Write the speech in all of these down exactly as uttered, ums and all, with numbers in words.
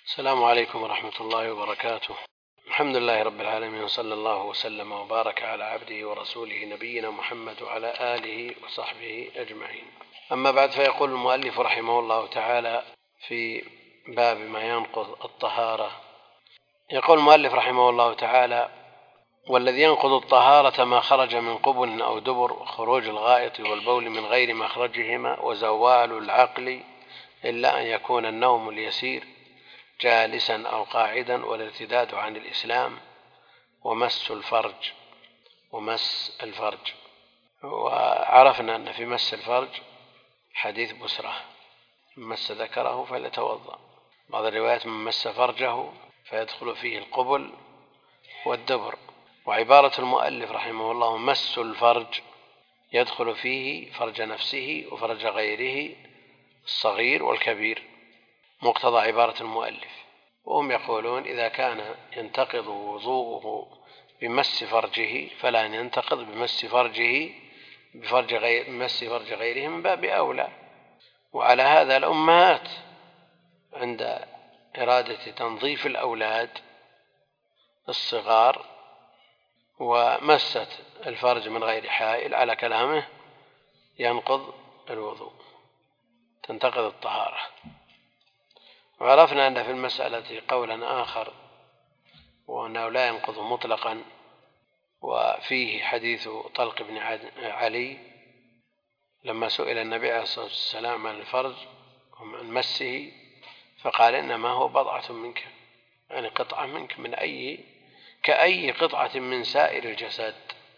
السلام عليكم ورحمة الله وبركاته. الحمد لله رب العالمين، وصلى الله وسلم وبارك على عبده ورسوله نبينا محمد وعلى آله وصحبه أجمعين. أما بعد، فيقول المؤلف رحمه الله تعالى في باب ما ينقض الطهارة. يقول المؤلف رحمه الله تعالى: والذي ينقض الطهارة ما خرج من قبل أو دبر، خروج الغائط والبول من غير مخرجهما، وزوال العقل إلا أن يكون النوم اليسير جالسا أو قاعدا، والارتداد عن الإسلام، ومس الفرج ومس الفرج وعرفنا أن في مس الفرج حديث بسرة: من مس ذكره فليتوضأ. بعض الروايات: من مس فرجه فيدخل فيه القبل والدبر. وعبارة المؤلف رحمه الله: مس الفرج يدخل فيه فرج نفسه وفرج غيره الصغير والكبير، مقتضى عبارة المؤلف. وهم يقولون: إذا كان ينتقض وضوءه بمس فرجه فلا ينتقض بمس فرجه بفرج غير مس فرج غيره من باب أولى. وعلى هذا الأمهات عند إرادة تنظيف الأولاد الصغار ومست الفرج من غير حائل على كلامه ينقض الوضوء، تنتقض الطهارة. وعرفنا أن في المسألة قولا آخر، وأنه لا ينقض مطلقا، وفيه حديث طلق بن علي لما سئل النبي عليه الصلاة والسلام عن الفرج وعن مسه فقال: إنما هو بضعة منك، يعني قطعة منك، من أي كأي قطعة من سائر الجسد.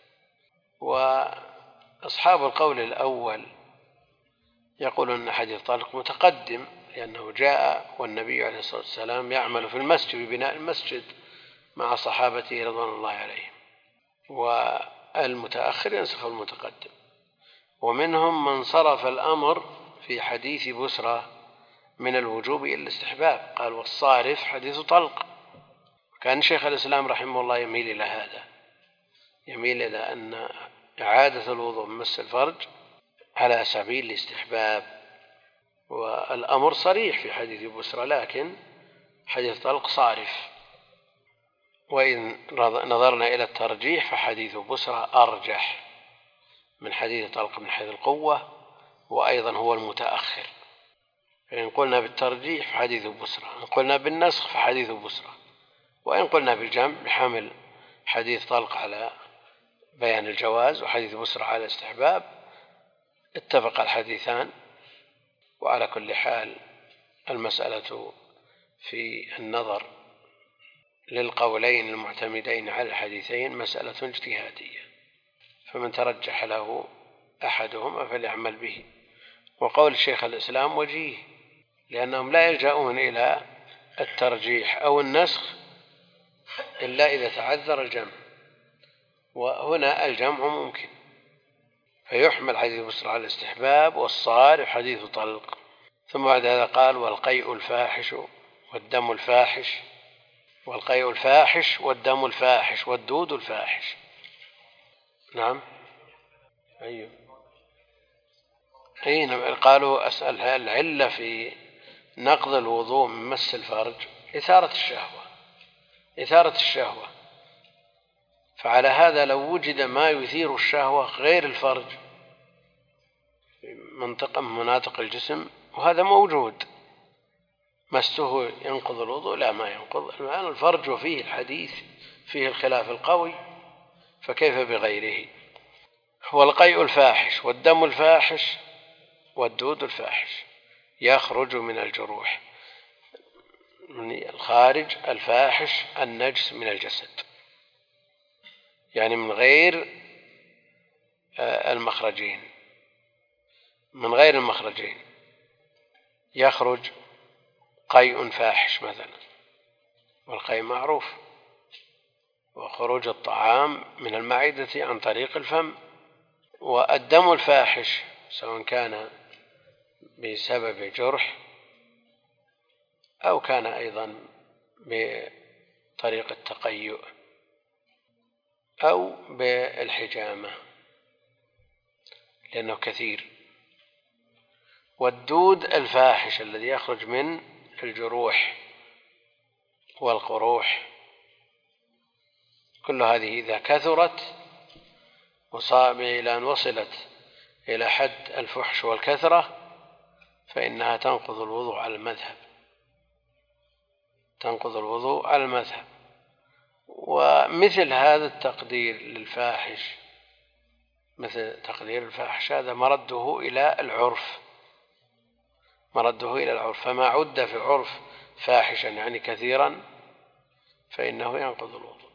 وأصحاب القول الأول يقولون أن حديث طلق متقدم، لأنه جاء والنبي عليه الصلاة والسلام يعمل في المسجد ببناء المسجد مع صحابته رضوان الله عليهم، والمتأخر ينسخ المتقدم. ومنهم من صرف الأمر في حديث بسرة من الوجوب إلى الاستحباب، قال: والصارف حديث طلق. كان شيخ الإسلام رحمه الله يميل إلى هذا، يميل إلى أن إعادة الوضوء من مس الفرج على سبيل الاستحباب، والأمر صريح في حديث بسرة، لكن حديث طلق صارف. وإن نظرنا إلى الترجيح فحديث بسرة أرجح من حديث طلق من حيث القوة، وأيضا هو المتأخر. فإن قلنا بالترجيح فحديث بسرة، إن قلنا بالنسخ فحديث بسرة، وإن قلنا بالجمع بحمل حديث طلق على بيان الجواز وحديث بسرة على الاستحباب، اتفق الحديثان. وعلى كل حال المسألة في النظر للقولين المعتمدين على الحديثين مسألة اجتهادية، فمن ترجح له أحدهما فليعمل به. وقول شيخ الإسلام وجيه، لأنهم لا يلجؤون إلى الترجيح أو النسخ إلا إذا تعذر الجمع، وهنا الجمع ممكن، فيحمل حديث بسرة على الاستحباب، والصارف حديث طلق. ثم بعد هذا قال: والقيء الفاحش والدم الفاحش، والقيء الفاحش والدم الفاحش والدود الفاحش. نعم، أيوه، أين قالوا أسأل العلة في نقض الوضوء من مس الفرج إثارة الشهوة، إثارة الشهوة. فعلى هذا لو وجد ما يثير الشهوة غير الفرج في منطقة من مناطق الجسم، وهذا موجود، مسه ينقض الوضوء؟ لا، ما ينقض. الآن الفرج وفيه الحديث فيه الخلاف القوي، فكيف بغيره؟ والقيء الفاحش والدم الفاحش والدود الفاحش يخرج من الجروح، من الخارج الفاحش النجس من الجسد، يعني من غير المخرجين، من غير المخرجين يخرج قيء فاحش مثلا، والقيء معروف، وخروج الطعام من المعدة عن طريق الفم. والدم الفاحش سواء كان بسبب جرح أو كان أيضا بطريق التقيؤ أو بالحجامة، لأنه كثير. والدود الفاحش الذي يخرج من الجروح والقروح، كل هذه إذا كثرت وصاب إلى أن وصلت إلى حد الفحش والكثرة فإنها تنقض الوضوء على المذهب، تنقض الوضوء على المذهب. ومثل هذا التقدير للفاحش، مثل تقدير الفاحش، هذا مرده إلى العرف، مرده إلى العرف، فما عد في العرف فاحشا يعني كثيرا فإنه ينقض الوضوء،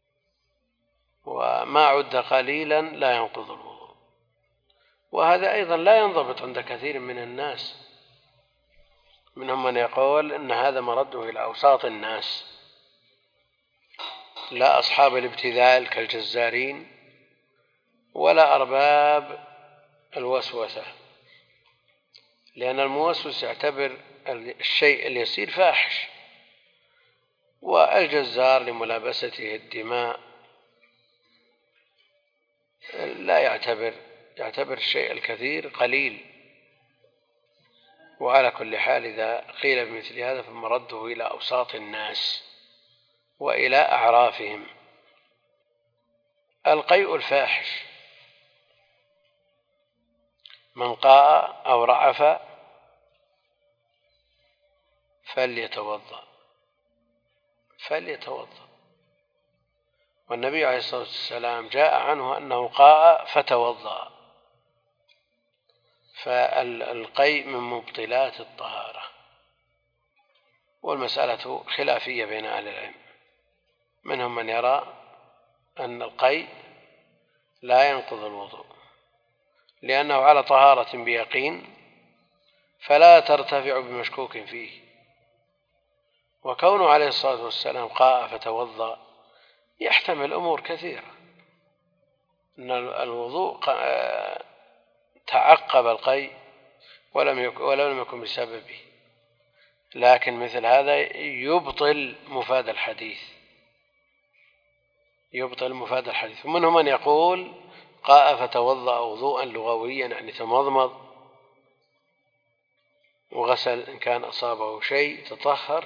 وما عد قليلا لا ينقض الوضوء. وهذا أيضا لا ينضبط عند كثير من الناس، منهم من يقول إن هذا مرده إلى أوساط الناس، لا أصحاب الابتذال كالجزارين ولا أرباب الوسوسة، لأن الموسوس يعتبر الشيء اليسير فاحش، والجزار لملابسته الدماء لا يعتبر يعتبر الشيء الكثير قليل. وعلى كل حال إذا قيل بمثل هذا فمرده إلى أوساط الناس وإلى أعرافهم. القيء الفاحش، من قاء أو رعف فليتوضأ فليتوضأ والنبي عليه الصلاة والسلام جاء عنه أنه قاء فتوضأ، فالقيء من مبطلات الطهارة، والمسألة خلافية بين أهل العلم، منهم من يرى أن القيء لا ينقض الوضوء لأنه على طهارة بيقين فلا ترتفع بمشكوك فيه، وكونه عليه الصلاة والسلام قاء فتوضأ يحتمل أمور كثيرة، أن الوضوء تعقب القيء ولم يكن بسببه، لكن مثل هذا يبطل مفاد الحديث يبطل مفاد الحديث. ومنهم من يقول قاء فتوضأ وضوءا لغويا يعني تمضمض وغسل إن كان أصابه شيء تطهر،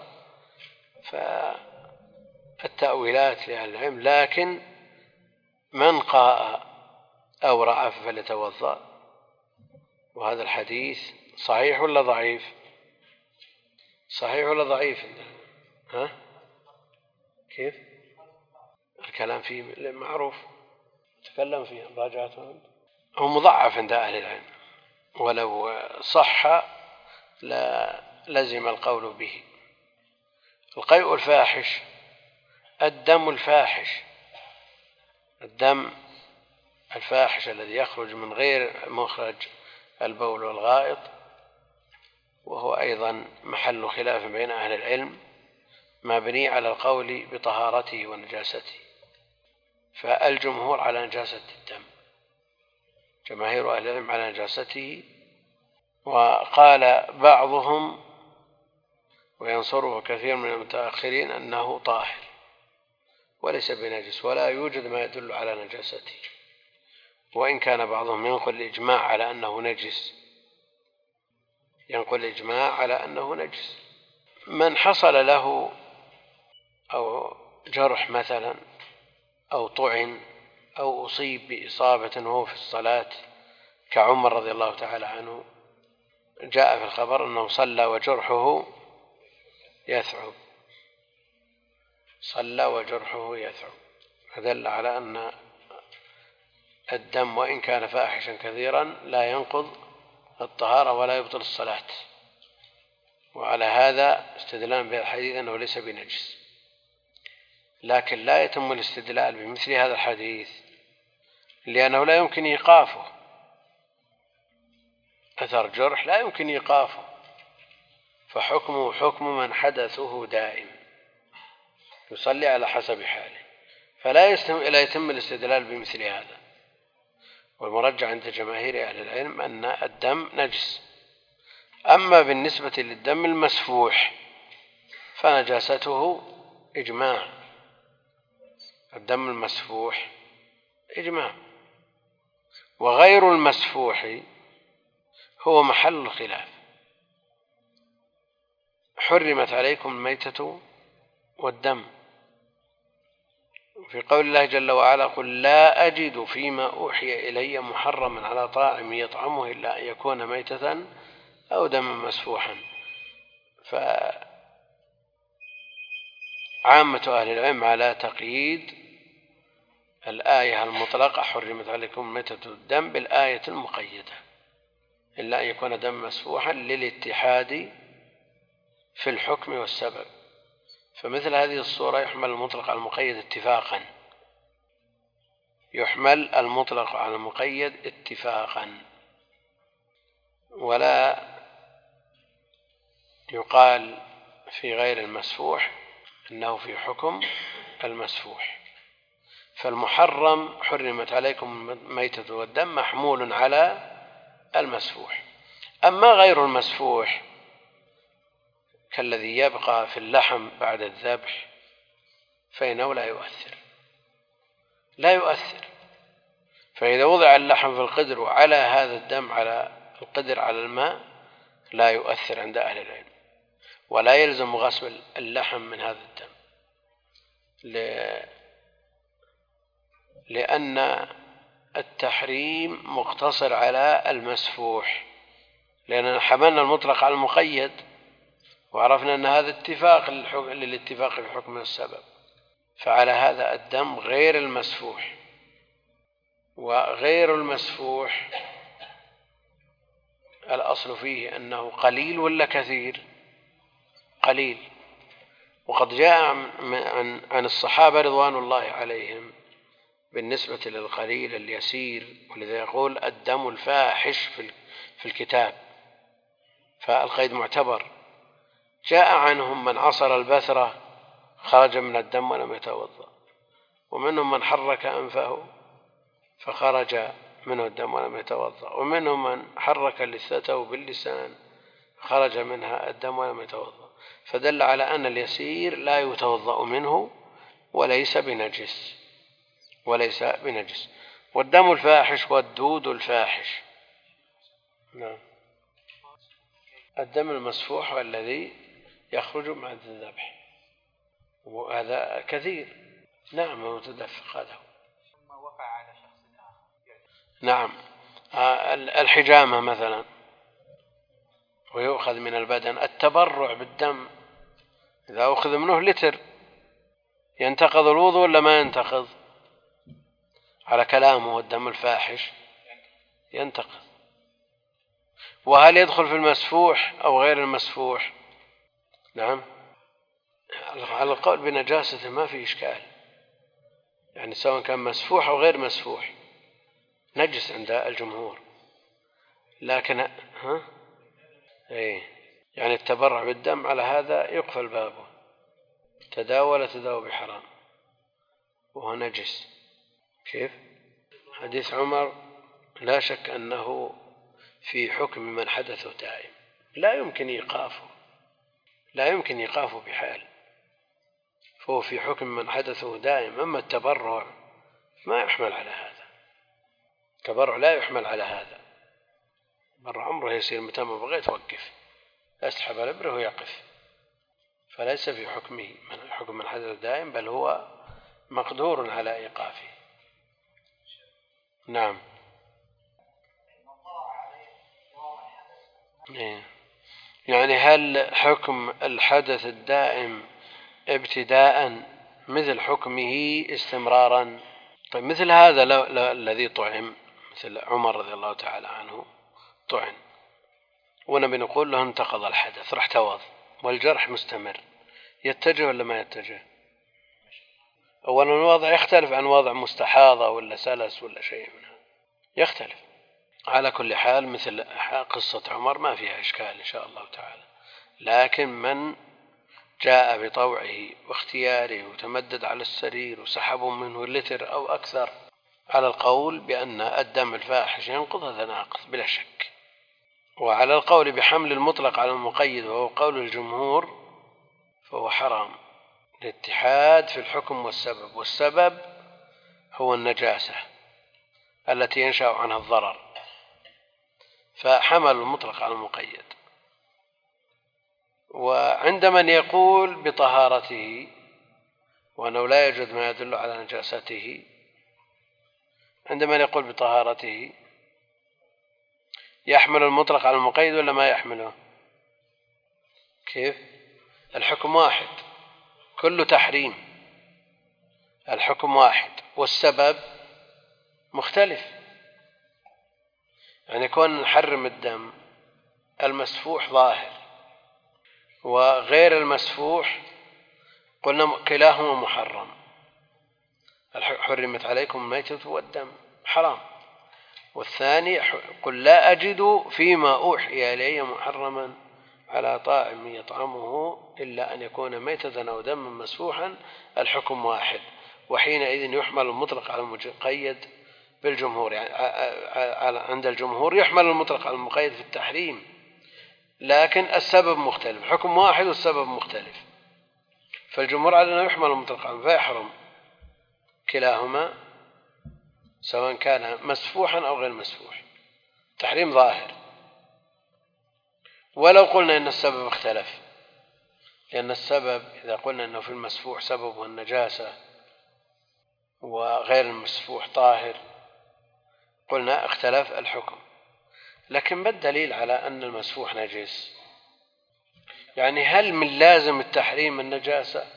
فالتأويلات لأهل العلم. لكن من قاء أو رعف فليتوضأ، وهذا الحديث صحيح ولا ضعيف؟ صحيح ولا ضعيف؟ ها؟ كيف؟ الكلام فيه معروف، تكلم فيه راجعته، هو مضعف عند أهل العلم، ولو صح لا لزم القول به. القيء الفاحش، الدم الفاحش، الدم الفاحش الذي يخرج من غير مخرج البول والغائط، وهو أيضا محل خلاف بين أهل العلم مبني على القول بطهارته ونجاسته، فالجمهور على نجاسة الدم، جماهير أهل العلم على نجاسته، وقال بعضهم وينصره كثير من المتأخرين أنه طاهر وليس بنجس، ولا يوجد ما يدل على نجاسته، وإن كان بعضهم ينقل الإجماع على أنه نجس ينقل الإجماع على أنه نجس. من حصل له أو جرح مثلا أو طعن أو أصيب بإصابة وهو في الصلاة كعمر رضي الله تعالى عنه، جاء في الخبر أنه صلى وجرحه يثعب صلى وجرحه يثعب فدل على أن الدم وإن كان فاحشا كثيرا لا ينقض الطهارة ولا يبطل الصلاة. وعلى هذا استدلال بالحديث أنه ليس بنجس، لكن لا يتم الاستدلال بمثل هذا الحديث لأنه لا يمكن إيقافه، أثر جرح لا يمكن إيقافه، فحكمه حكم من حدثه دائم يصلي على حسب حاله، فلا يتم الاستدلال بمثل هذا. والمرجع عند جماهير أهل العلم أن الدم نجس. أما بالنسبة للدم المسفوح فنجاسته إجماع، الدم المسفوح إجماع، وغير المسفوح هو محل الخلاف. حرمت عليكم الميتة والدم. في قول الله جل وعلا: قل لا أجد فيما أوحي إلي محرما على طاعم يطعمه إلا أن يكون ميتة أو دما مسفوحا. فعامة أهل العلم على تقييد الآية المطلقة حرمت عليكم ميتة الدم بالآية المقيدة إلا أن يكون دم مسفوحا للاتحاد في الحكم والسبب. فمثل هذه الصورة يحمل المطلق على المقيد اتفاقا يحمل المطلق على المقيد اتفاقا ولا يقال في غير المسفوح إنه في حكم المسفوح. فالمحرم حرمت عليكم الميتة والدم محمول على المسفوح. أما غير المسفوح كالذي يبقى في اللحم بعد الذبح فإنه لا يؤثر لا يؤثر فإذا وضع اللحم في القدر وعلى هذا الدم على القدر على الماء لا يؤثر عند أهل العلم، ولا يلزم غسل اللحم من هذا الدم، لأن التحريم مقتصر على المسفوح، لأننا حملنا المطلق على المقيد وعرفنا أن هذا اتفاق للاتفاق في الحكم والسبب. فعلى هذا الدم غير المسفوح، وغير المسفوح الأصل فيه أنه قليل ولا كثير؟ قليل. وقد جاء عن عن الصحابة رضوان الله عليهم بالنسبة للقليل اليسير، ولذا يقول الدم الفاحش في الكتاب، فالقيد معتبر. جاء عنهم من عصر البثرة خرج من الدم ولم يتوضأ، ومنهم من حرك أنفه فخرج منه الدم ولم يتوضأ، ومنهم من حرك لثته باللسان خرج منها الدم ولم يتوضأ. فدل على أن اليسير لا يتوضأ منه وليس بنجس وليس بنجس. والدم الفاحش والدود الفاحش. نعم. الدم المسفوح الذي يخرج مع الذبح وهذا كثير. نعم متدفق هذا. وقع على شخص آخر. نعم. الحجامة مثلا ويؤخذ من البدن. التبرع بالدم إذا أخذ منه لتر ينتقض الوضوء ولا ما ينتقض؟ على كلامه الدم الفاحش ينتقض. وهل يدخل في المسفوح أو غير المسفوح؟ نعم، على القول بنجاسته ما في إشكال، يعني سواء كان مسفوح أو غير مسفوح نجس عند الجمهور. لكن ها إيه يعني التبرع بالدم على هذا يقفل بابه، تداول تداول بحرام وهو نجس. كيف؟ حديث عمر لا شك أنه في حكم من حدثه دائم، لا يمكن إيقافه لا يمكن إيقافه بحال، فهو في حكم من حدثه دائم. أما التبرع ما يحمل على هذا، التبرع لا يحمل على هذا. بر عمره يصير متى ما بغيت توقف، أسحب الإبرة ويقف، فليس في حكمه من حكم من حدث دائم، بل هو مقدور على إيقافه. نعم. يعني هل حكم الحدث الدائم ابتداء مثل حكمه استمرارا؟ طيب مثل هذا لو لو الذي طعم مثل عمر رضي الله تعالى عنه طعن ونبي نقول له انتقض الحدث راح توض والجرح مستمر، يتجه ولا ما يتجه؟ أولا الوضع يختلف عن وضع مستحاضة ولا سلس ولا شيء منها، يختلف. على كل حال مثل قصة عمر ما فيها إشكال إن شاء الله تعالى، لكن من جاء بطوعه واختياره وتمدد على السرير وسحبوا منه لتر أو أكثر، على القول بأن الدم الفاحش ينقض هذا ناقض بلا شك. وعلى القول بحمل المطلق على المقيد وهو قول الجمهور فهو حرام، الاتحاد في الحكم والسبب، والسبب هو النجاسة التي ينشأ عنها الضرر، فحمل المطلق على المقيد. وعند من يقول بطهارته وأنه لا يوجد ما يدل على نجاسته، عندما يقول بطهارته يحمل المطلق على المقيد ولا ما يحمله؟ كيف؟ الحكم واحد، كل تحريم الحكم واحد والسبب مختلف. يعني كون نحرم الدم المسفوح ظاهر وغير المسفوح قلنا كلاهما محرم، حرمت عليكم الميتة والدم حرام، والثاني قل لا أجد فيما أوحي إلي محرما على طاعم يطعمه إلا أن يكون ميتة أو دما مسفوحا، الحكم واحد، وحينئذ يحمل المطلق على المقيد بالجمهور. يعني عند الجمهور يحمل المطلق على المقيد في التحريم، لكن السبب مختلف، حكم واحد والسبب مختلف، فالجمهور على أنه يحمل المطلق على فيحرم كلاهما سواء كان مسفوحا أو غير مسفوح، تحريم ظاهر. ولو قلنا أن السبب اختلف، لأن السبب إذا قلنا أنه في المسفوح سببه النجاسة وغير المسفوح طاهر قلنا اختلف الحكم، لكن ما الدليل على أن المسفوح نجس؟ يعني هل من لازم التحريم النجاسة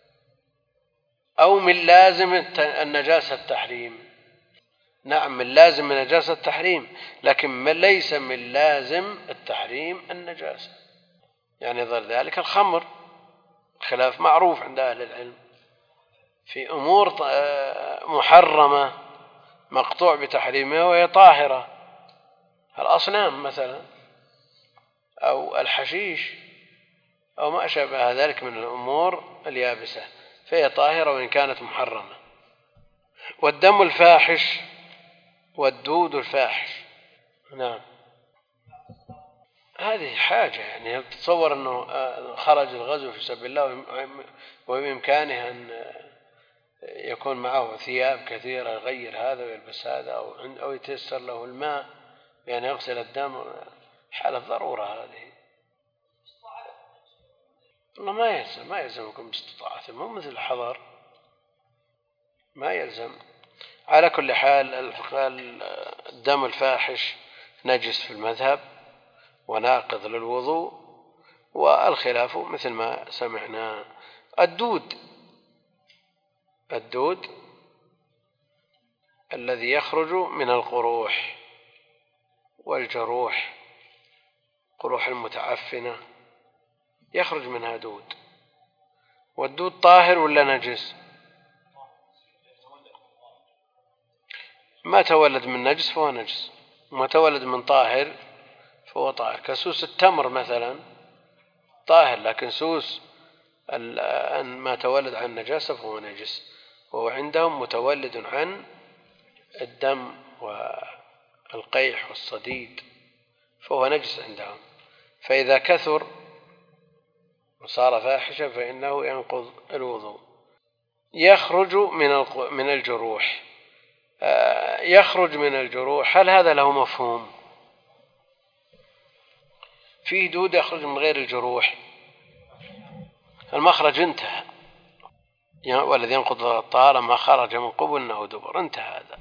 أو من لازم النجاسة التحريم؟ نعم من لازم النجاسة التحريم، لكن من ليس من لازم التحريم النجاسة. يعني ظل ذلك الخمر خلاف معروف عند أهل العلم في أمور محرمة مقطوع بتحريمها وهي طاهرة، الأصنام مثلا أو الحشيش أو ما أشبه ذلك من الأمور اليابسة فهي طاهرة وإن كانت محرمة. والدم الفاحش والدود الفاحش، نعم هذه حاجة، يعني تتصور أنه خرج الغزو في سبيل الله وبإمكانه أن يكون معه ثياب كثيرة يغير هذا ويلبس هذا أو يتيسر له الماء يعني يغسل الدم، حالة ضرورة هذه. والله ما يلزم ما يلزمكم باستطاعته، مو مثل الحضر ما يلزم. على كل حال الدم الفاحش نجس في المذهب وناقض للوضوء، والخلاف مثل ما سمعنا. الدود الدود الذي يخرج من القروح والجروح، قروح المتعفنة يخرج منها دود، والدود طاهر ولا نجس؟ ما تولد من نجس فهو نجس، وما تولد من طاهر فهو طاهر. كسوس التمر مثلا طاهر، لكن سوس ما تولد عن نجاسة فهو نجس، وهو عندهم متولد عن الدم والقيح والصديد فهو نجس عندهم. فإذا كثر وصار فاحشا فإنه ينقض الوضوء. يخرج من الجروح، يخرج من الجروح، هل هذا له مفهوم؟ فيه دود يخرج من غير الجروح، المخرج انتهى، والذي ينقض الطهارة ما خرج من قبل أو دبر، انتهى هذا.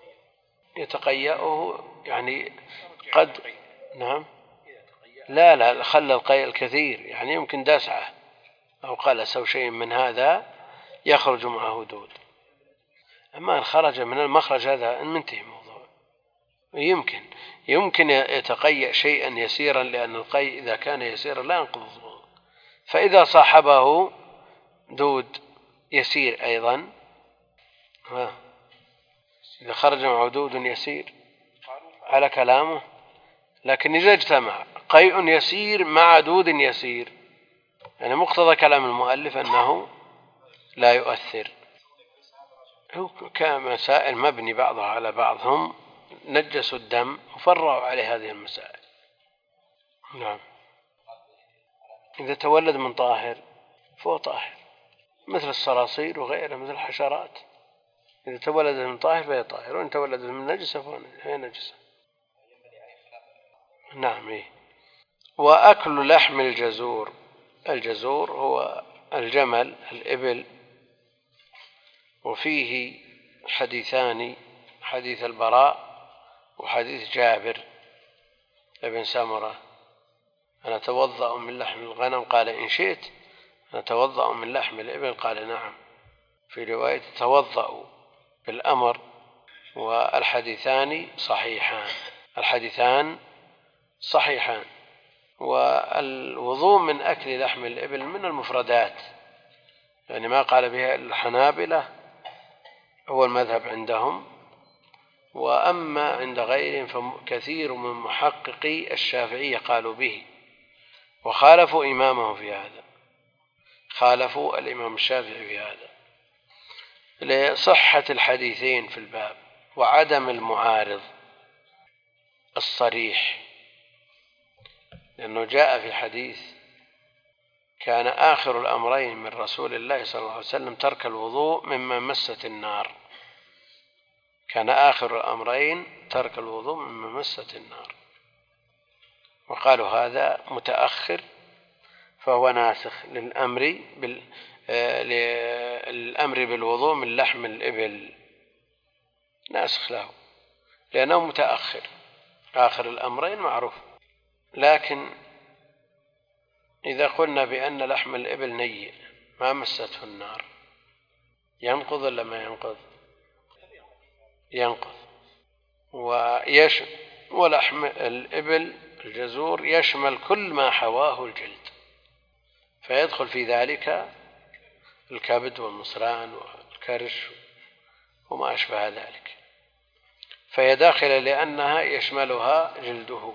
يتقيأه يعني قد نعم لا لا خلى القيء الكثير، يعني يمكن دسعة أو قلس أو شيء من هذا يخرج معه دود. أما إن خرج من المخرج هذا منتهي الموضوع. يمكن يمكن يتقيأ شيئا يسيرا، لأن القيء إذا كان يسيرا لا ينقض الوضوء، فإذا صاحبه دود يسير أيضا ها إذا خرج معه دود يسير على كلامه، لكن إذا اجتمع قيء يسير مع دود يسير يعني مقتضى كلام المؤلف أنه لا يؤثر. كمسائل مبني بعضها على بعضهم نجسوا الدم وفرعوا عليه هذه المسائل. نعم إذا تولد من طاهر فهو طاهر مثل الصراصير وغيرها مثل الحشرات، إذا تولد من طاهر فهي طاهر، وإن تولد من نجسة فهي نجسة. نعم إيه. وأكل لحم الجزور، الجزور هو الجمل الإبل وفيه حديثان، حديث البراء وحديث جابر بن سمرة: أنا أتوضأ من لحم الغنم؟ قال: إن شئت. أنا أتوضأ من لحم الإبل؟ قال: نعم. في رواية: توضأوا بالأمر. والحديثان صحيحان، الحديثان صحيحان. والوضوء من أكل لحم الإبل من المفردات، يعني ما قال بها الحنابلة هو المذهب عندهم، وأما عند غيرهم فكثير من محققي الشافعية قالوا به، وخالفوا إمامه في هذا، خالفوا الإمام الشافعي في هذا لصحة الحديثين في الباب وعدم المعارض الصريح، لأنه جاء في حديث: كان آخر الأمرين من رسول الله صلى الله عليه وسلم ترك الوضوء مما مست النار. كان آخر الأمرين ترك الوضوء مما مست النار، وقالوا هذا متأخر فهو ناسخ للأمر بال... للأمر بالوضوء من لحم الإبل، ناسخ له لأنه متأخر، آخر الأمرين معروف. لكن إذا قلنا بأن لحم الإبل نيء ما مسته النار، ينقض ولا ما ينقض؟ ينقض. ويش... ولحم الإبل الجزور يشمل كل ما حواه الجلد، فيدخل في ذلك الكبد والمصران والكرش وما أشبه ذلك، فهي داخلة لأنها يشملها جلده.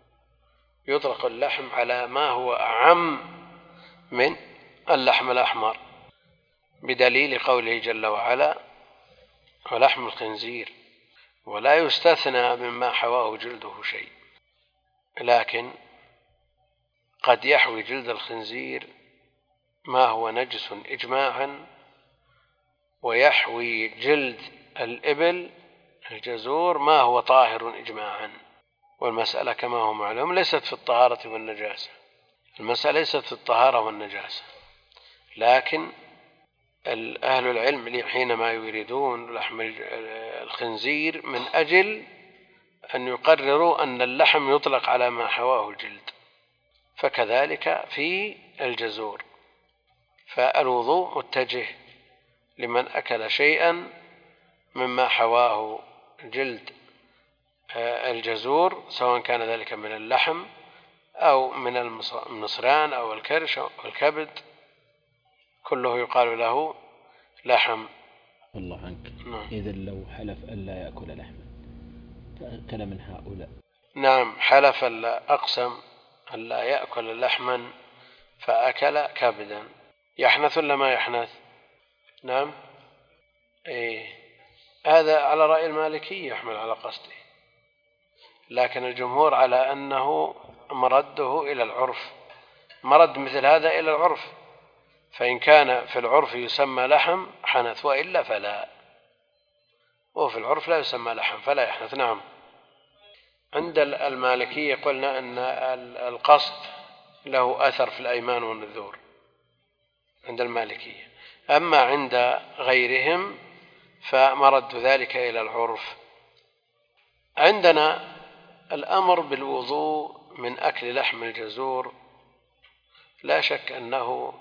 يطلق اللحم على ما هو أعم من اللحم الأحمر، بدليل قوله جل وعلا: ولحم الخنزير، ولا يستثنى مما حواه جلده شيء. لكن قد يحوي جلد الخنزير ما هو نجس إجماعا، ويحوي جلد الإبل الجزور ما هو طاهر إجماعا. والمسألة كما هو معلوم ليست في الطهارة والنجاسة، المسألة ليست في الطهارة والنجاسة، لكن أهل العلم حينما يريدون لحم الخنزير من أجل أن يقرروا أن اللحم يطلق على ما حواه الجلد، فكذلك في الجزور. فالوضوء متجه لمن أكل شيئا مما حواه جلد الجزور، سواء كان ذلك من اللحم أو من المصران أو الكرش أو الكبد، كله يقال له لحم. الله عنك. إذا لو حلف ألا يأكل لحما فأكل من هؤلاء؟ نعم، حلف ألا أقسم ألا يأكل لحما فأكل كبدا، يحنث ولا ما يحنث؟ نعم، إيه، هذا على رأي المالكي يحمل على قصده، لكن الجمهور على أنه مرده إلى العرف، مرد مثل هذا إلى العرف، فإن كان في العرف يسمى لحم حنث، وإلا فلا، وفي العرف لا يسمى لحم فلا يحنث. نعم. عند المالكية قلنا أن القصد له أثر في الأيمان والنذور عند المالكية، أما عند غيرهم فمرد ذلك إلى العرف. عندنا الأمر بالوضوء من أكل لحم الجزور لا شك أنه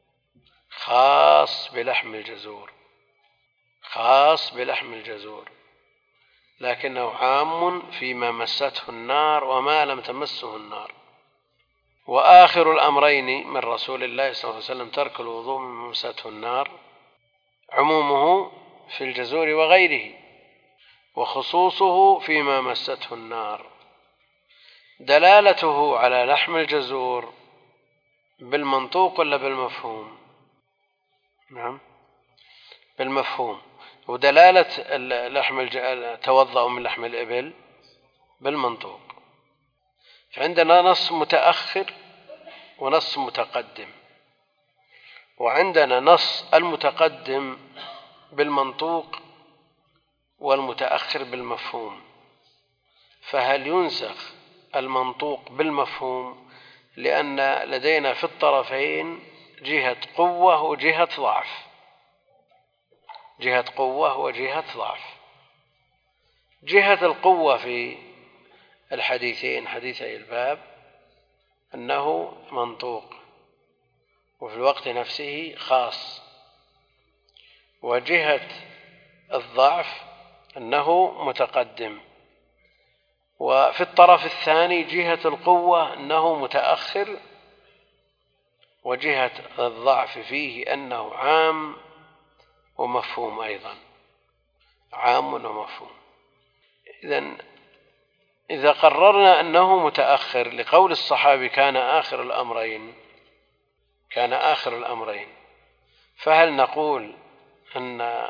خاص بلحم الجزور، خاص بلحم الجزور، لكنه عام فيما مسته النار وما لم تمسه النار. وآخر الأمرين من رسول الله صلى الله عليه وسلم ترك الوضوء مما مسته النار، عمومه في الجزور وغيره، وخصوصه فيما مسته النار. دلالته على لحم الجزور بالمنطوق ولا بالمفهوم؟ نعم، بالمفهوم. ودلالة لحم توضأ من لحم الإبل بالمنطوق. فعندنا نص متأخر ونص متقدم، وعندنا نص المتقدم بالمنطوق والمتأخر بالمفهوم، فهل ينسخ المنطوق بالمفهوم؟ لأن لدينا في الطرفين جهة قوة وجهة ضعف، جهة قوة وجهة ضعف. جهة القوة في الحديثين حديثي الباب أنه منطوق وفي الوقت نفسه خاص، وجهة الضعف أنه متقدم، وفي الطرف الثاني جهة القوة أنه متأخر، وجهة الضعف فيه أنه عام ومفهوم أيضا، عام ومفهوم. إذن إذا قررنا أنه متأخر لقول الصحابي كان آخر الأمرين كان آخر الأمرين فهل نقول أن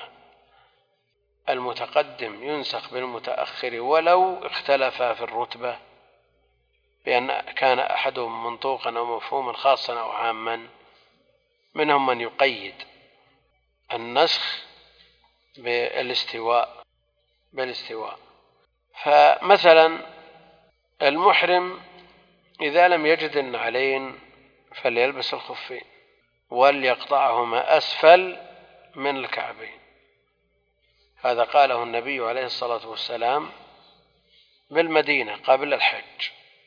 المتقدم ينسخ بالمتأخر ولو اختلفا في الرتبة بأن كان أحدهم منطوقا أو مفهوما خاصا أو عاما؟ منهم من يقيد النسخ بالاستواء بالاستواء فمثلا المحرم إذا لم يجد النعلين فليلبس الخفين وليقطعهما أسفل من الكعبين. هذا قاله النبي عليه الصلاة والسلام بالمدينة قبل الحج،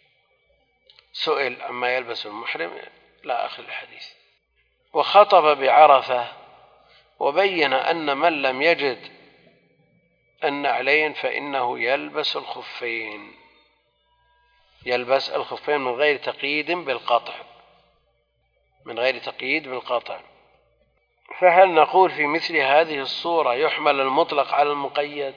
سئل عما يلبس المحرم لا آخر الحديث. وخطب بعرفة وبين أن من لم يجد النعلين فإنه يلبس الخفين يلبس الخفين من غير تقييد بالقطع من غير تقييد بالقطع. فهل نقول في مثل هذه الصورة يحمل المطلق على المقيد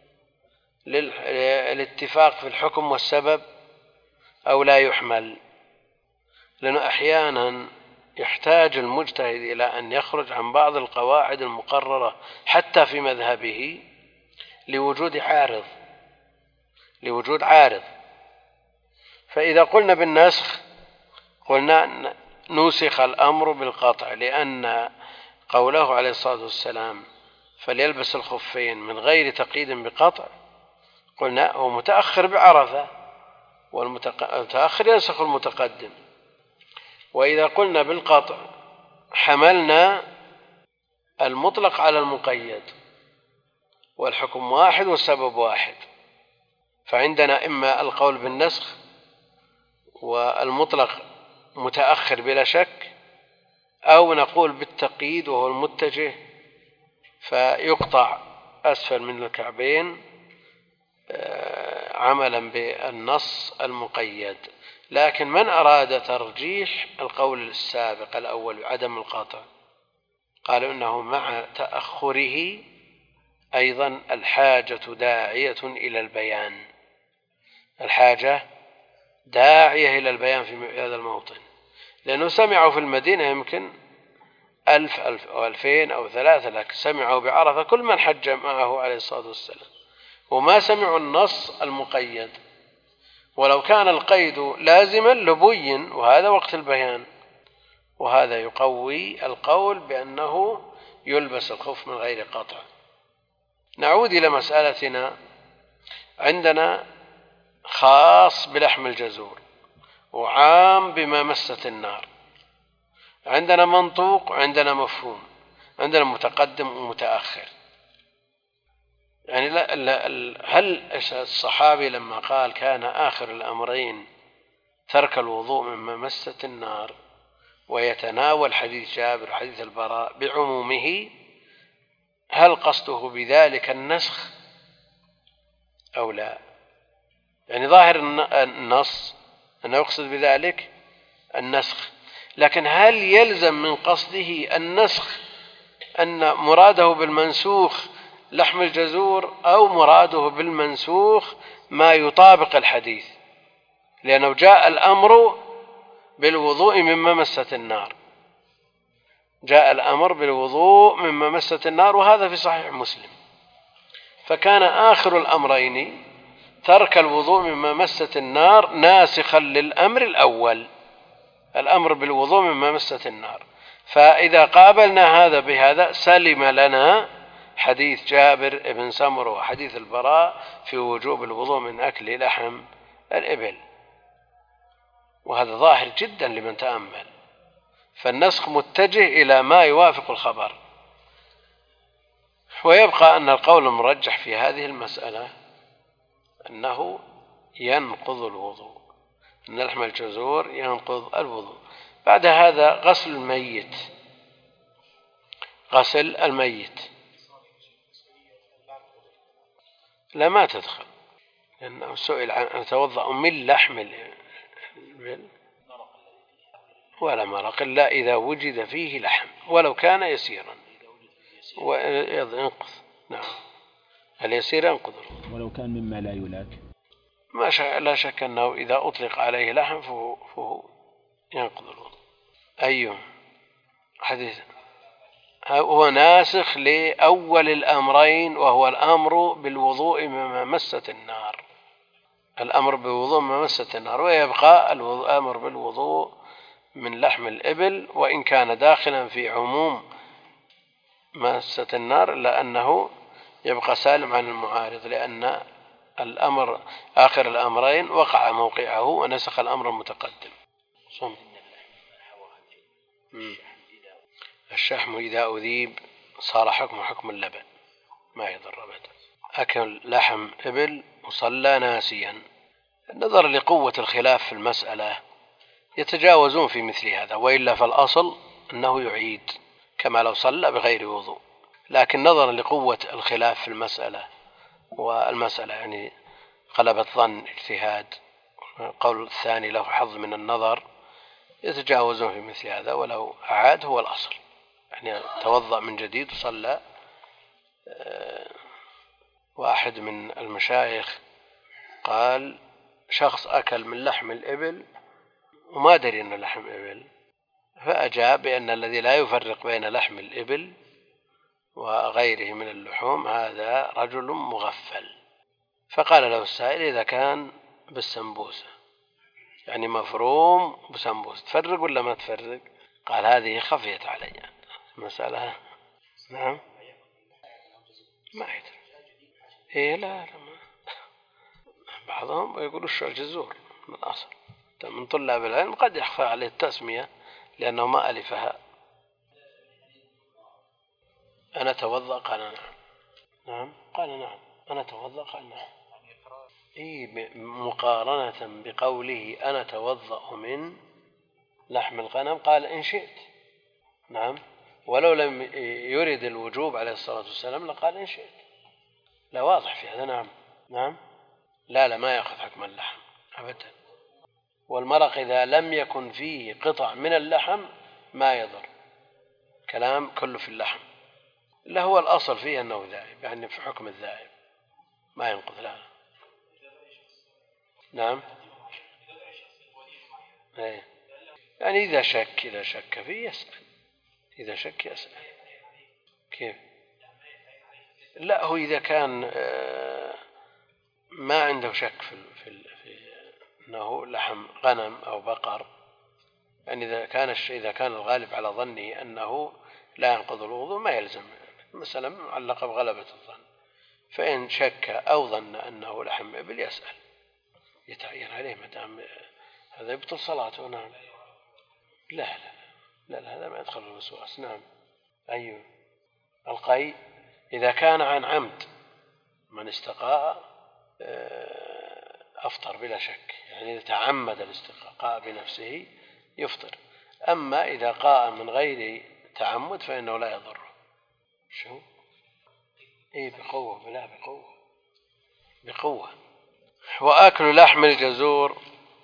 للاتفاق في الحكم والسبب أو لا يحمل؟ لأنه أحيانا يحتاج المجتهد إلى أن يخرج عن بعض القواعد المقررة حتى في مذهبه لوجود عارض لوجود عارض فإذا قلنا بالنسخ قلنا نسخ الأمر بالقطع، لأن قوله عليه الصلاة والسلام فليلبس الخفين من غير تقييد بقطع قلنا هو متأخر بعرفة والمتأخر ينسخ المتقدم. وإذا قلنا بالقطع حملنا المطلق على المقيد والحكم واحد والسبب واحد، فعندنا إما القول بالنسخ والمطلق متأخر بلا شك، أو نقول بالتقييد وهو المتجه فيقطع أسفل من الكعبين عملا بالنص المقيد. لكن من أراد ترجيح القول السابق الأول عدم القطع قالوا إنه مع تأخره أيضا الحاجة داعية إلى البيان الحاجة داعية إلى البيان في هذا الموطن، لأنه سمعوا في المدينة يمكن ألف ألف أو ألفين أو ثلاثة، لكن سمعوا بعرفة كل من حج معه عليه الصلاة والسلام وما سمعوا النص المقيد. ولو كان القيد لازما لبين، وهذا وقت البيان، وهذا يقوي القول بأنه يلبس الخف من غير قطع. نعود إلى مسألتنا. عندنا خاص بلحم الجزور وعام بما مست النار، عندنا منطوق وعندنا مفهوم، عندنا متقدم ومتأخر. يعني لا لا هل الصحابي لما قال كان آخر الأمرين ترك الوضوء مما مست النار ويتناول حديث جابر وحديث البراء بعمومه، هل قصده بذلك النسخ أو لا؟ يعني ظاهر النص أنه يقصد بذلك النسخ، لكن هل يلزم من قصده النسخ أن مراده بالمنسوخ لحم الجزور أو مراده بالمنسوخ ما يطابق الحديث؟ لأنه جاء الأمر بالوضوء مما مست النار جاء الأمر بالوضوء مما مست النار وهذا في صحيح مسلم. فكان آخر الأمرين ترك الوضوء مما مست النار ناسخا للأمر الأول، الأمر بالوضوء مما مست النار. فإذا قابلنا هذا بهذا سلم لنا حديث جابر بن سمرة وحديث البراء في وجوب الوضوء من أكل لحم الإبل، وهذا ظاهر جدا لمن تأمل. فالنسخ متجه إلى ما يوافق الخبر. ويبقى أن القول المرجح في هذه المسألة أنه ينقض الوضوء، أن لحم الجزور ينقض الوضوء. بعد هذا غسل الميت، غسل الميت لا ما تدخل، لأنه سئل عن أن يتوضأ من لحم الإبل ولا مرق إلا إذا وجد فيه لحم ولو كان يسيرا وينقض. نعم اليسير ينقض ولو كان مما لا يلاك ما شاء لا شك أنه إذا أطلق عليه لحم فهو, فهو ينقض الوضوء. أيوه حديث هو ناسخ لأول الأمرين، وهو الأمر بالوضوء مما مست النار، الأمر بالوضوء مما مست النار، ويبقى الأمر بالوضوء من لحم الإبل وإن كان داخلا في عموم مست النار، لأنه يبقى سالم عن المعارض، لأن الأمر آخر الأمرين وقع موقعه ونسخ الأمر المتقدم. صم. الشحم إذا أذيب صار حكم حكم اللبن ما يضر أبدا. أكل لحم إبل وصلى ناسيا، النظر لقوة الخلاف في المسألة يتجاوزون في مثل هذا، وإلا فالأصل أنه يعيد كما لو صلى بغير وضوء، لكن نظرا لقوة الخلاف في المسألة، والمسألة يعني غلبة ظن اجتهاد، القول الثاني له حظ من النظر، يتجاوزون في مثل هذا، ولو أعاد هو الأصل، يعني توضأ من جديد وصلى. واحد من المشايخ قال شخص أكل من لحم الإبل وما دري أنه لحم إبل، فأجاب بأن الذي لا يفرق بين لحم الإبل وغيره من اللحوم هذا رجل مغفل. فقال له السائل إذا كان بالسمبوسة يعني مفروم بسمبوسة تفرق ولا ما تفرق؟ قال هذه خفيت علي مسألة. نعم ما يدري. إيه لا, لا ما. بعضهم يقولوا شو الجزور من الأصل، من طلاب العلم قد يخفى عليه التسمية لأنه ما ألفها. أنا توضأ قال نعم. نعم قال نعم أنا توضأ قال نعم. إيه مقارنة بقوله أنا توضأ من لحم الغنم قال إن شئت. نعم ولو لم يرد الوجوب عليه الصلاة والسلام لقال إن شئت. لا واضح في هذا. نعم نعم لا لا ما يأخذ حكم اللحم أبدا، والمرق إذا لم يكن فيه قطع من اللحم ما يضر، كلام كله في اللحم، لا هو الأصل فيه أنه ذائب، يعني في حكم الذائب ما ينقض. لا نعم ايه يعني إذا شك إذا شك فيه يسأل، إذا شك يسأل. كيف؟ لا هو إذا كان ما عنده شك في, في, في أنه لحم غنم أو بقر، يعني إذا كان الشيء إذا كان الغالب على ظنه أنه لا ينقض الوضوء ما يلزم، مثلا معلقة بغلبة الظن، فإن شك أو ظن أنه لحم إبل يسأل يتعين عليه ما دام هذا يبطل صلاته. نعم لا لا لا, لا هذا ما يدخل الوسواس. نعم أيوه القي إذا كان عن عمد من استقاء أفطر بلا شك، يعني إذا تعمد الاستقاء بنفسه يفطر، أما إذا قاء من غير تعمد فإنه لا يضر. شو إيه بقوة بلا بقوة بقوة. وأكل لحم الجزور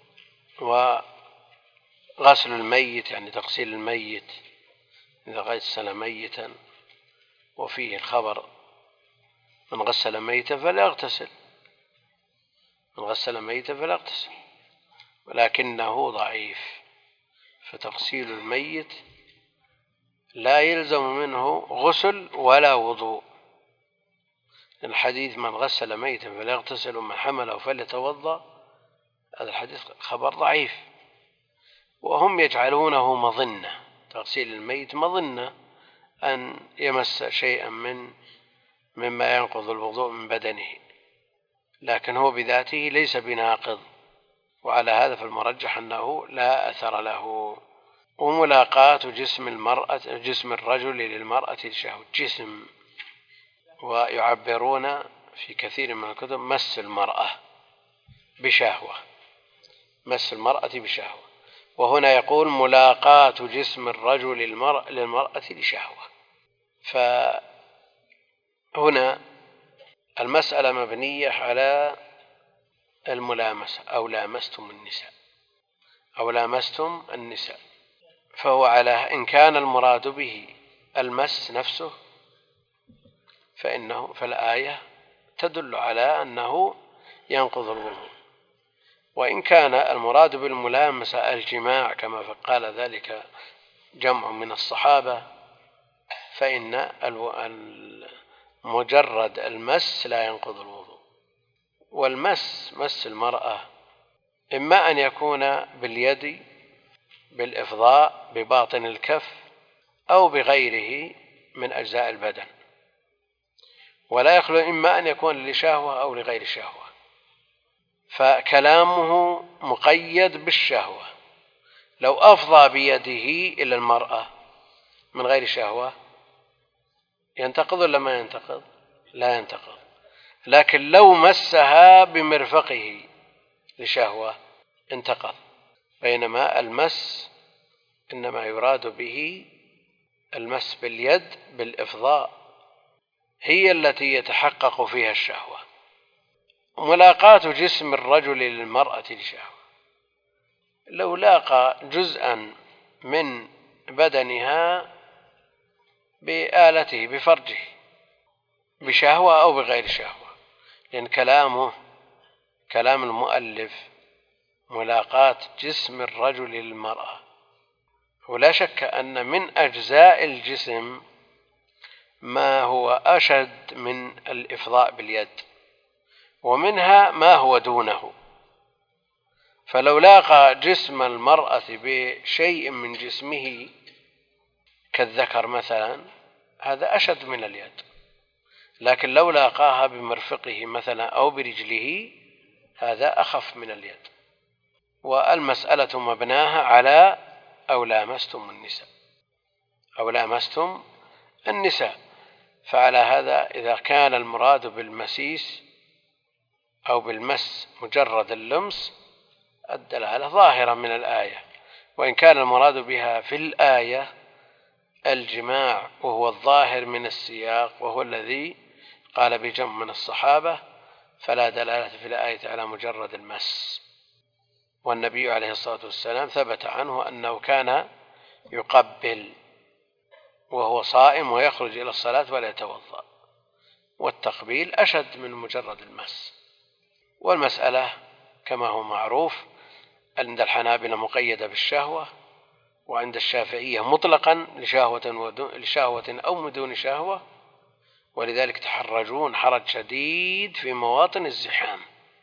وغسل الميت يعني تغسيل الميت إذا غسل ميتا وفيه الخبر من غسل ميتا فلا يغتسل، من غسل ميتا فلا يغتسل، ولكنه ضعيف، فتغسيل الميت لا يلزم منه غسل ولا وضوء. الحديث من غسل ميتا فلا يغتسل ومن حمله فليتوضأ، هذا الحديث خبر ضعيف، وهم يجعلونه مظنة، تغسيل الميت مظنة أن يمس شيئا من مما ينقض الوضوء من بدنه، لكن هو بذاته ليس بناقض، وعلى هذا فالمرجح أنه لا أثر له. وملاقاة جسم المرأة جسم الرجل للمرأة لشهوة، جسم ويعبرون في كثير من الكتب مس المرأة بشهوة، مس المرأة بشهوة، وهنا يقول ملاقاة جسم الرجل للمرأة لشهوة. فهنا المسألة مبنية على الملامسة أو لامستم النساء أو لامستم النساء، فهو على إن كان المراد به المس نفسه فإنه فالآية تدل على أنه ينقض الوضوء، وإن كان المراد بالملامسة الجماع كما قال ذلك جمع من الصحابة فإن مجرد المس لا ينقض الوضوء. والمس مس المرأة إما أن يكون باليد بالإفضاء بباطن الكف أو بغيره من أجزاء البدن، ولا يخلو إما أن يكون لشهوة أو لغير شهوة، فكلامه مقيد بالشهوة. لو أفضى بيده إلى المرأة من غير شهوة ينتقض ولا ما ينتقض؟ لا ينتقض. لكن لو مسها بمرفقه لشهوة انتقض، بينما المس إنما يراد به المس باليد بالإفضاء هي التي يتحقق فيها الشهوة. ملاقاة جسم الرجل للمرأة لشهوة، لو لاقى جزءا من بدنها بآلته بفرجه بشهوة أو بغير شهوة، لأن كلامه كلام المؤلف ملاقاة جسم الرجل للمرأة، ولا شك أن من أجزاء الجسم ما هو أشد من الإفضاء باليد، ومنها ما هو دونه. فلو لاقى جسم المرأة بشيء من جسمه كالذكر مثلا هذا أشد من اليد، لكن لو لاقاها بمرفقه مثلا أو برجله هذا أخف من اليد. والمسألة مبناها على أو لامستم النساء أو لامستم النساء، فعلى هذا إذا كان المراد بالمسيس أو بالمس مجرد اللمس الدلالة ظاهرة من الآية، وإن كان المراد بها في الآية الجماع وهو الظاهر من السياق وهو الذي قال بجمع من الصحابة فلا دلالة في الآية على مجرد المس. والنبي عليه الصلاة والسلام ثبت عنه أنه كان يقبل وهو صائم ويخرج إلى الصلاة ولا يتوضأ، والتقبيل أشد من مجرد المس. والمسألة كما هو معروف عند الحنابلة مقيدة بالشهوة، وعند الشافعية مطلقا لشهوة, لشهوة أو بدون شهوة، ولذلك تحرجون حرج شديد في مواطن الزحام،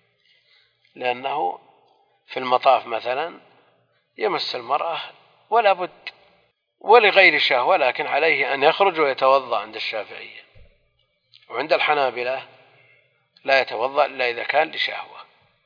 لأنه في المطاف مثلا يمس المرأة ولا بد ولغير شهوة، لكن عليه أن يخرج ويتوضأ عند الشافعية، وعند الحنابلة لا يتوضأ إلا إذا كان لشهوة.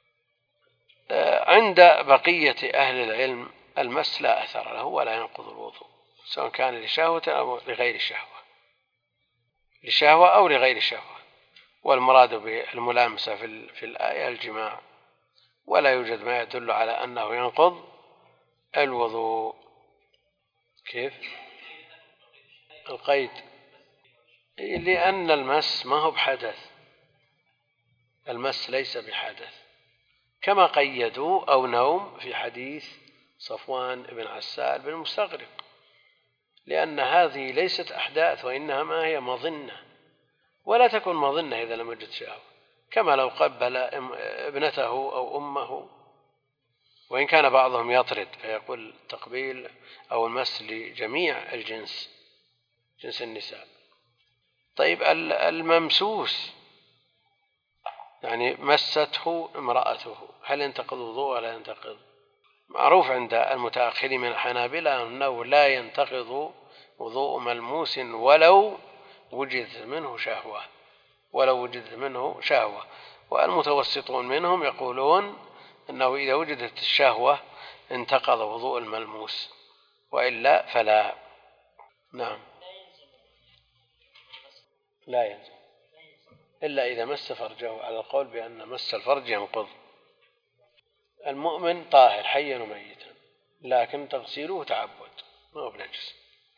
عند بقية أهل العلم المس لا أثر له ولا ينقض الوضوء، سواء كان لشهوة أو لغير شهوة، لشهوة أو لغير شهوة. والمراد بالملامسة في الآية الجماع، ولا يوجد ما يدل على أنه ينقض الوضوء. كيف القيد؟ لأن المس ما هو بحدث، المس ليس بحدث، كما قيدوا أو نوم في حديث صفوان بن عسال بن مستغرق، لأن هذه ليست أحداث وإنما هي مظنة، ولا تكون مظنة إذا لم يجد شهوة، كما لو قبل ابنته أو أمه، وإن كان بعضهم يطرد فيقول تقبيل أو المس لجميع الجنس جنس النساء. طيب الممسوس يعني مسته امرأته هل ينتقض وضوء ولا ينتقض؟ معروف عند المتأخرين من الحنابلة أنه لا ينتقض وضوء ملموس ولو وجدت منه شهوة ولو وجدت منه شهوة والمتوسطون منهم يقولون أنه إذا وجدت الشهوة انتقض وضوء الملموس وإلا فلا. نعم لا يلزم. إلا إذا مس فرجه، على القول بأن مس الفرج ينقض. المؤمن طاهر حيا وميتا، لكن تغسيله تعبد ما هو بنجس.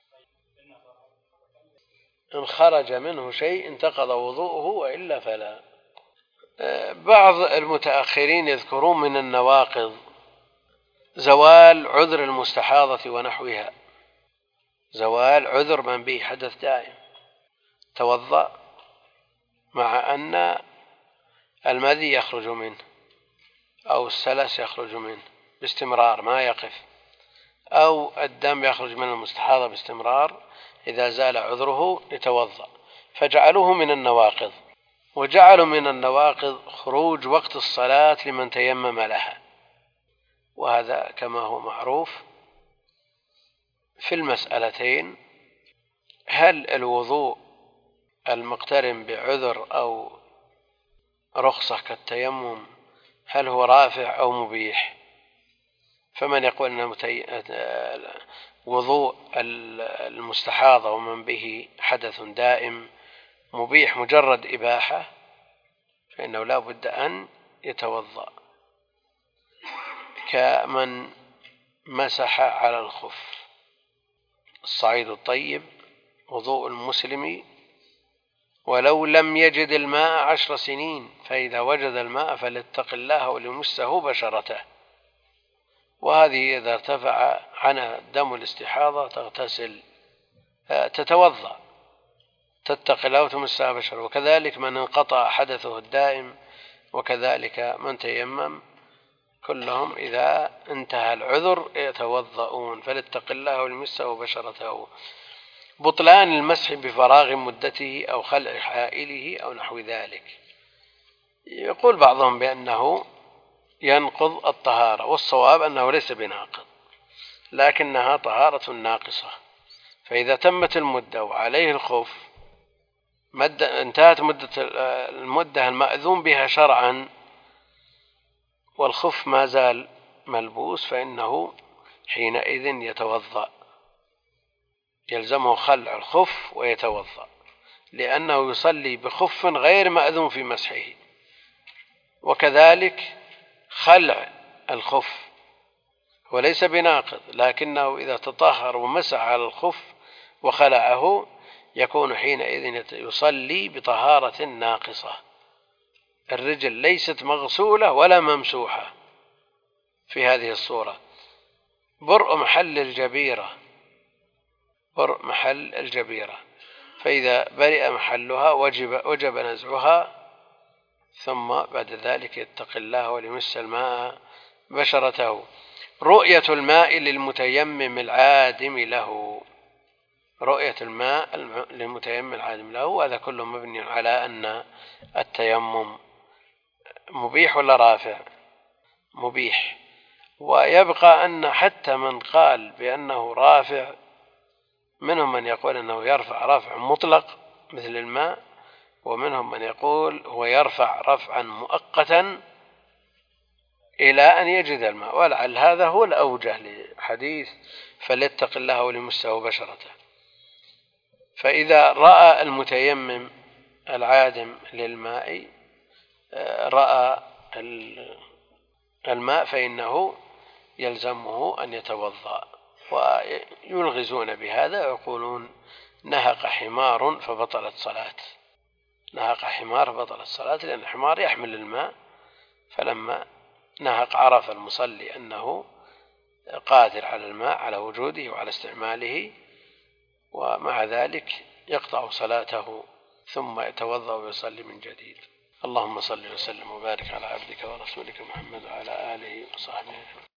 إن خرج منه شيء انتقض وضوءه وإلا فلا. بعض المتأخرين يذكرون من النواقض زوال عذر المستحاضة ونحوها، زوال عذر من به حدث دائم توضأ مع أن المذي يخرج منه أو السلس يخرج منه باستمرار ما يقف، أو الدم يخرج من المستحاضة باستمرار، إذا زال عذره يتوضأ، فجعلوه من النواقض. وجعلوا من النواقض خروج وقت الصلاة لمن تيمم لها، وهذا كما هو معروف في المسألتين: هل الوضوء المقترن بعذر أو رخصة كالتيمم هل هو رافع أو مبيح؟ فمن يقول أن وضوء المستحاضة ومن به حدث دائم مبيح مجرد إباحة، فإنه لا بد أن يتوضأ، كمن مسح على الخف. الصعيد الطيب وضوء المسلم ولو لم يجد الماء عشر سنين، فإذا وجد الماء فليتق الله وليمسه بشرته. وهذه إذا ارتفع عنها دم الاستحاضة تغتسل تتوضأ تتقي الله وتمسها بشرته. وكذلك من انقطع حدثه الدائم، وكذلك من تيمم، كلهم إذا انتهى العذر يتوضؤون، فليتق الله وليمسه بشرته. بطلان المسح بفراغ مدته أو خلع حائله أو نحو ذلك، يقول بعضهم بأنه ينقض الطهارة، والصواب أنه ليس بناقض، لكنها طهارة ناقصة. فإذا تمت المدة وعليه الخوف، انتهت مدة المدة المأذون بها شرعا والخف ما زال ملبوس، فإنه حينئذ يتوضأ، يلزمه خلع الخف ويتوضأ، لأنه يصلي بخف غير مأذون في مسحه. وكذلك خلع الخف وليس بناقض، لكنه إذا تطهر ومسح على الخف وخلعه يكون حينئذ يصلي بطهارة ناقصة. الرجل ليست مغسولة ولا ممسوحة في هذه الصورة. برء محل الجبيرة، برء محل الجبيرة، فإذا برئ محلها وجب, وجب نزعها، ثم بعد ذلك يتقي الله وليمس الماء بشرته. رؤية الماء للمتيمم العادم له، رؤية الماء للمتيمم العادم له، هذا كله مبني على أن التيمم مبيح ولا رافع؟ مبيح. ويبقى أن حتى من قال بأنه رافع، منهم من يقول أنه يرفع رفع مطلق مثل الماء، ومنهم من يقول هو يرفع رفعا مؤقتا إلى أن يجد الماء، ولعل هذا هو الأوجه لحديث فليتق الله وليمسه بشرته. فإذا رأى المتيمم العادم للماء رأى الماء فإنه يلزمه أن يتوضأ. ويلغزون بهذا ويقولون نهق حمار فبطلت صلاة، نهق حمار فبطلت صلاة، لأن الحمار يحمل الماء، فلما نهق عرف المصلي أنه قادر على الماء، على وجوده وعلى استعماله، ومع ذلك يقطع صلاته ثم يتوضأ ويصلي من جديد. اللهم صل وسلم وبارك على عبدك ورسولك محمد وعلى آله وصحبه.